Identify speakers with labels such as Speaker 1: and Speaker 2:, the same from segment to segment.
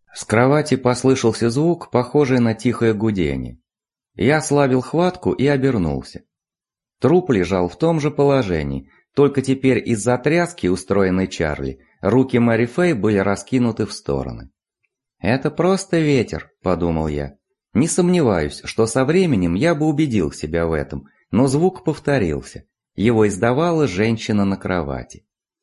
Speaker 1: С кровати послышался звук, похожий на тихое гудение. Я ослабил хватку и обернулся. Труп лежал в том же положении, только теперь из-за тряски, устроенной Чарли, руки Мэри Фэй были раскинуты в стороны. «Это просто ветер», – подумал я. Не сомневаюсь, что со временем я бы убедил себя в этом, но звук повторился. Его издавала женщина на кровати.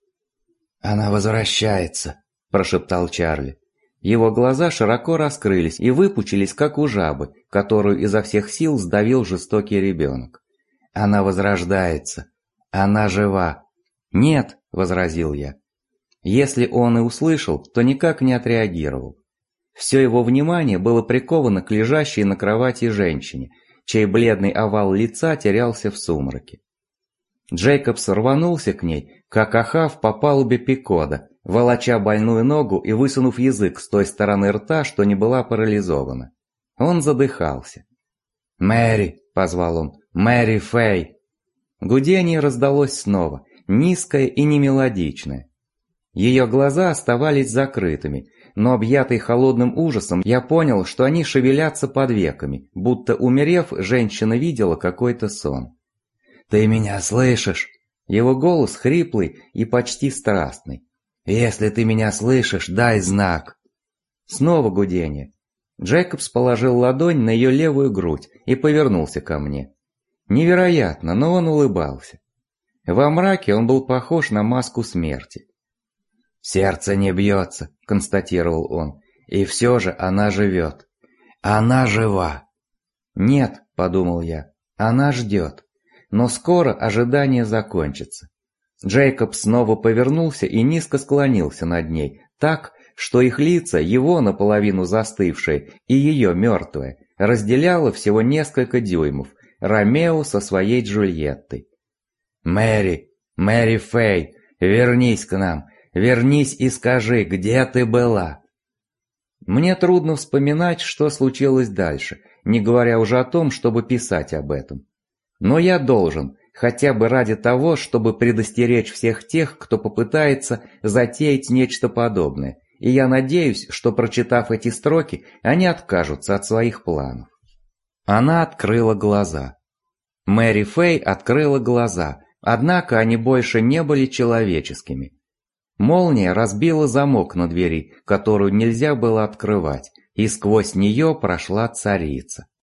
Speaker 2: «Она возвращается», – прошептал Чарли.
Speaker 1: Его глаза широко раскрылись и выпучились, как у жабы, которую изо всех сил сдавил жестокий ребенок.
Speaker 2: «Она возрождается. Она жива».
Speaker 1: «Нет», – возразил я. Если он и услышал, то никак не отреагировал. Все его внимание было приковано к лежащей на кровати женщине, чей бледный овал лица терялся в сумраке. Джейкобс рванулся к ней, как ахав по палубе Пикода, волоча больную ногу и высунув язык с той стороны рта, что не была парализована. Он задыхался.
Speaker 2: «Мэри!» – позвал он. «Мэри Фэй!»
Speaker 1: Гудение раздалось снова, низкое и немелодичное. Ее глаза оставались закрытыми, но объятый холодным ужасом я понял, что они шевелятся под веками, будто умерев, женщина видела какой-то сон.
Speaker 2: «Ты меня слышишь?»
Speaker 1: Его голос хриплый и почти страстный.
Speaker 2: «Если ты меня слышишь, дай знак!»
Speaker 1: Снова гудение. Джейкобс положил ладонь на ее левую грудь и повернулся ко мне. Невероятно, но он улыбался. Во мраке он был похож на маску смерти.
Speaker 2: «Сердце не бьется», — констатировал он, — «и все же она живет. Она жива».
Speaker 1: «Нет», — подумал я, — «она ждет». Но скоро ожидание закончится. Джейкоб снова повернулся и низко склонился над ней, так, что их лица, его наполовину застывшие и ее мертвое, разделяло всего несколько дюймов, Ромео со своей Джульеттой.
Speaker 2: «Мэри, Мэри Фэй, вернись к нам, вернись и скажи, где ты была?»
Speaker 1: Мне трудно вспоминать, что случилось дальше, не говоря уже о том, чтобы писать об этом. Но я должен, хотя бы ради того, чтобы предостеречь всех тех, кто попытается затеять нечто подобное, и я надеюсь, что, прочитав эти строки, они откажутся от своих планов. Она открыла глаза. Мэри Фэй открыла глаза, однако они больше не были человеческими. Молния разбила замок на двери, которую нельзя было открывать, и сквозь нее прошла царица.